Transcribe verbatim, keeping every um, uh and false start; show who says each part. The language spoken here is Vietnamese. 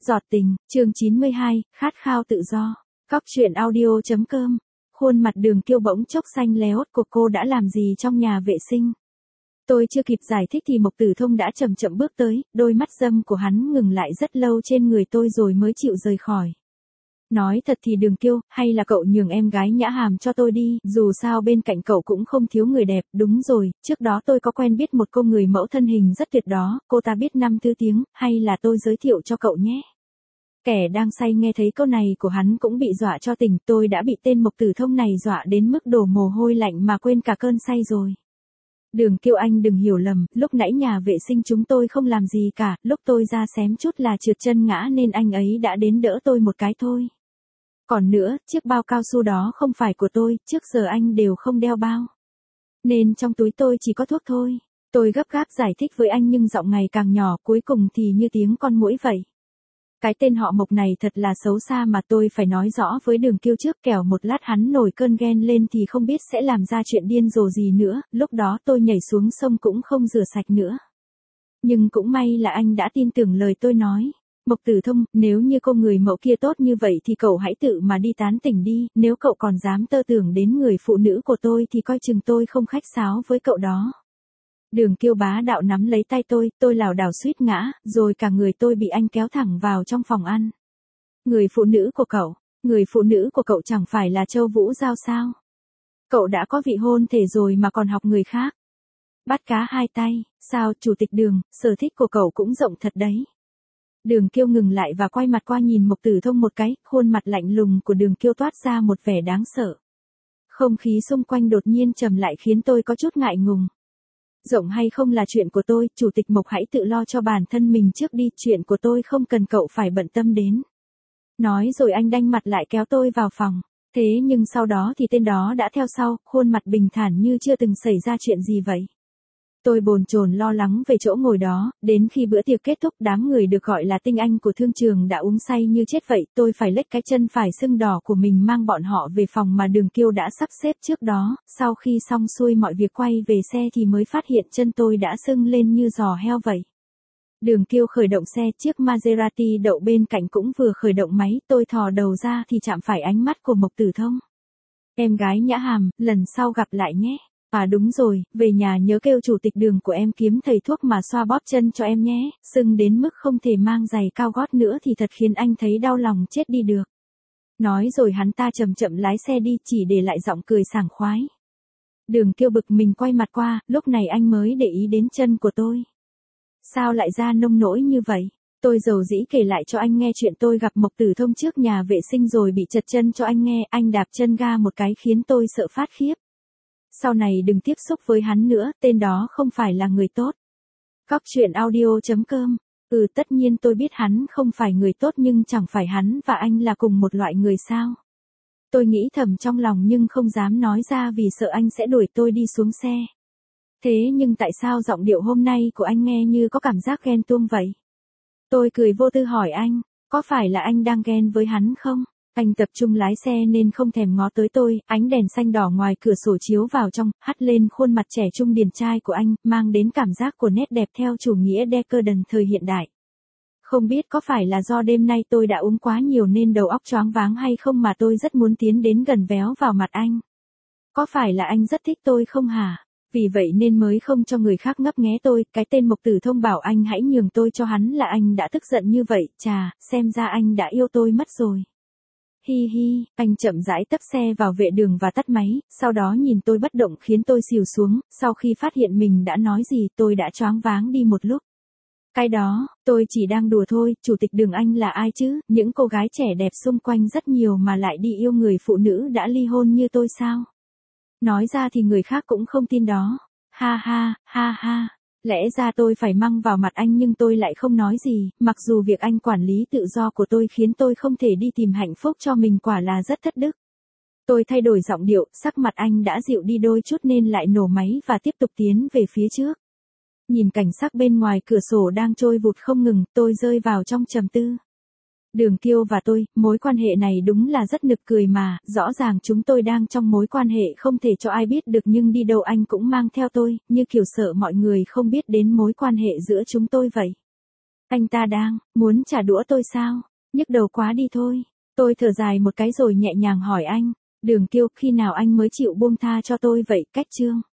Speaker 1: Giọt tình, chương chín mươi hai, khát khao tự do. Cóc truyện audio chấm com. Khuôn mặt Đường Kiêu bỗng chốc xanh léo, của cô đã làm gì trong nhà vệ sinh? Tôi chưa kịp giải thích thì Mộc Tử Thông đã chậm chậm bước tới, đôi mắt dâm của hắn ngừng lại rất lâu trên người tôi rồi mới chịu rời khỏi. Nói thật thì Đường Kiêu, hay là cậu nhường em gái Nhã Hàm cho tôi đi, dù sao bên cạnh cậu cũng không thiếu người đẹp. Đúng rồi, trước đó tôi có quen biết một cô người mẫu thân hình rất tuyệt đó, cô ta biết năm thứ tiếng, hay là tôi giới thiệu cho cậu nhé. Kẻ đang say nghe thấy câu này của hắn cũng bị dọa cho tỉnh, tôi đã bị tên Mộc Tử Thông này dọa đến mức đổ mồ hôi lạnh mà quên cả cơn say rồi. Đường Kiêu, anh đừng hiểu lầm, lúc nãy nhà vệ sinh chúng tôi không làm gì cả, lúc tôi ra xém chút là trượt chân ngã nên anh ấy đã đến đỡ tôi một cái thôi. Còn nữa, chiếc bao cao su đó không phải của tôi, trước giờ anh đều không đeo bao. Nên trong túi tôi chỉ có thuốc thôi. Tôi gấp gáp giải thích với anh nhưng giọng ngày càng nhỏ, cuối cùng thì như tiếng con muỗi vậy. Cái tên họ Mộc này thật là xấu xa mà tôi phải nói rõ với Đường Kiêu trước, kẻo một lát hắn nổi cơn ghen lên thì không biết sẽ làm ra chuyện điên rồ gì nữa, lúc đó tôi nhảy xuống sông cũng không rửa sạch nữa. Nhưng cũng may là anh đã tin tưởng lời tôi nói. Mộc Tử Thông, nếu như cô người mẫu kia tốt như vậy thì cậu hãy tự mà đi tán tỉnh đi, nếu cậu còn dám tơ tưởng đến người phụ nữ của tôi thì coi chừng tôi không khách sáo với cậu đó. Đường Kiêu bá đạo nắm lấy tay tôi, tôi lảo đảo suýt ngã, rồi cả người tôi bị anh kéo thẳng vào trong phòng ăn. Người phụ nữ của cậu, người phụ nữ của cậu chẳng phải là Châu Vũ Giao sao? Cậu đã có vị hôn thể rồi mà còn học người khác. Bắt cá hai tay, sao chủ tịch Đường, sở thích của cậu cũng rộng thật đấy. Đường Kiêu ngừng lại và quay mặt qua nhìn Mộc Tử Thông một cái, khuôn mặt lạnh lùng của Đường Kiêu toát ra một vẻ đáng sợ. Không khí xung quanh đột nhiên trầm lại khiến tôi có chút ngại ngùng. Rộng hay không là chuyện của tôi, chủ tịch Mộc hãy tự lo cho bản thân mình trước đi, chuyện của tôi không cần cậu phải bận tâm đến. Nói rồi anh đanh mặt lại kéo tôi vào phòng. Thế nhưng sau đó thì tên đó đã theo sau, khuôn mặt bình thản như chưa từng xảy ra chuyện gì vậy. Tôi bồn chồn lo lắng về chỗ ngồi đó, đến khi bữa tiệc kết thúc đám người được gọi là tinh anh của thương trường đã uống say như chết vậy, tôi phải lết cái chân phải sưng đỏ của mình mang bọn họ về phòng mà Đường Kiêu đã sắp xếp trước đó, sau khi xong xuôi mọi việc quay về xe thì mới phát hiện chân tôi đã sưng lên như giò heo vậy. Đường Kiêu khởi động xe, chiếc Maserati đậu bên cạnh cũng vừa khởi động máy, tôi thò đầu ra thì chạm phải ánh mắt của Mộc Tử Thông. Em gái Nhã Hàm, lần sau gặp lại nhé. À đúng rồi, về nhà nhớ kêu chủ tịch Đường của em kiếm thầy thuốc mà xoa bóp chân cho em nhé, sưng đến mức không thể mang giày cao gót nữa thì thật khiến anh thấy đau lòng chết đi được. Nói rồi hắn ta chậm chậm lái xe đi, chỉ để lại giọng cười sảng khoái. Đường Kiêu bực mình quay mặt qua, lúc này anh mới để ý đến chân của tôi. Sao lại ra nông nỗi như vậy? Tôi dầu dĩ kể lại cho anh nghe chuyện tôi gặp Mộc Tử Thông trước nhà vệ sinh rồi bị trật chân cho anh nghe, anh đạp chân ga một cái khiến tôi sợ phát khiếp. Sau này đừng tiếp xúc với hắn nữa, tên đó không phải là người tốt. Cóc truyện audio chấm com. Ừ, tất nhiên tôi biết hắn không phải người tốt nhưng chẳng phải hắn và anh là cùng một loại người sao? Tôi nghĩ thầm trong lòng nhưng không dám nói ra vì sợ anh sẽ đuổi tôi đi xuống xe. Thế nhưng tại sao giọng điệu hôm nay của anh nghe như có cảm giác ghen tuông vậy? Tôi cười vô tư hỏi anh, có phải là anh đang ghen với hắn không? Anh tập trung lái xe nên không thèm ngó tới tôi, ánh đèn xanh đỏ ngoài cửa sổ chiếu vào trong, hắt lên khuôn mặt trẻ trung điển trai của anh, mang đến cảm giác của nét đẹp theo chủ nghĩa decadent thời hiện đại. Không biết có phải là do đêm nay tôi đã uống quá nhiều nên đầu óc choáng váng hay không mà tôi rất muốn tiến đến gần véo vào mặt anh. Có phải là anh rất thích tôi không hả? Vì vậy nên mới không cho người khác ngấp nghé tôi, cái tên Mộc Tử Thông bảo anh hãy nhường tôi cho hắn là anh đã tức giận như vậy, chà, xem ra anh đã yêu tôi mất rồi. Hi hi, anh chậm rãi tấp xe vào vệ đường và tắt máy, sau đó nhìn tôi bất động khiến tôi xỉu xuống, sau khi phát hiện mình đã nói gì tôi đã choáng váng đi một lúc. Cái đó, tôi chỉ đang đùa thôi, chủ tịch Đường anh là ai chứ, những cô gái trẻ đẹp xung quanh rất nhiều mà lại đi yêu người phụ nữ đã ly hôn như tôi sao? Nói ra thì người khác cũng không tin đó. Ha ha, ha ha. Lẽ ra tôi phải măng vào mặt anh nhưng tôi lại không nói gì, mặc dù việc anh quản lý tự do của tôi khiến tôi không thể đi tìm hạnh phúc cho mình quả là rất thất đức. Tôi thay đổi giọng điệu, sắc mặt anh đã dịu đi đôi chút nên lại nổ máy và tiếp tục tiến về phía trước. Nhìn cảnh sắc bên ngoài cửa sổ đang trôi vụt không ngừng, tôi rơi vào trong trầm tư. Đường Kiêu và tôi, mối quan hệ này đúng là rất nực cười mà, rõ ràng chúng tôi đang trong mối quan hệ không thể cho ai biết được nhưng đi đâu anh cũng mang theo tôi, như kiểu sợ mọi người không biết đến mối quan hệ giữa chúng tôi vậy. Anh ta đang, muốn trả đũa tôi sao? Nhức đầu quá đi thôi. Tôi thở dài một cái rồi nhẹ nhàng hỏi anh, Đường Kiêu, khi nào anh mới chịu buông tha cho tôi vậy? Cách chương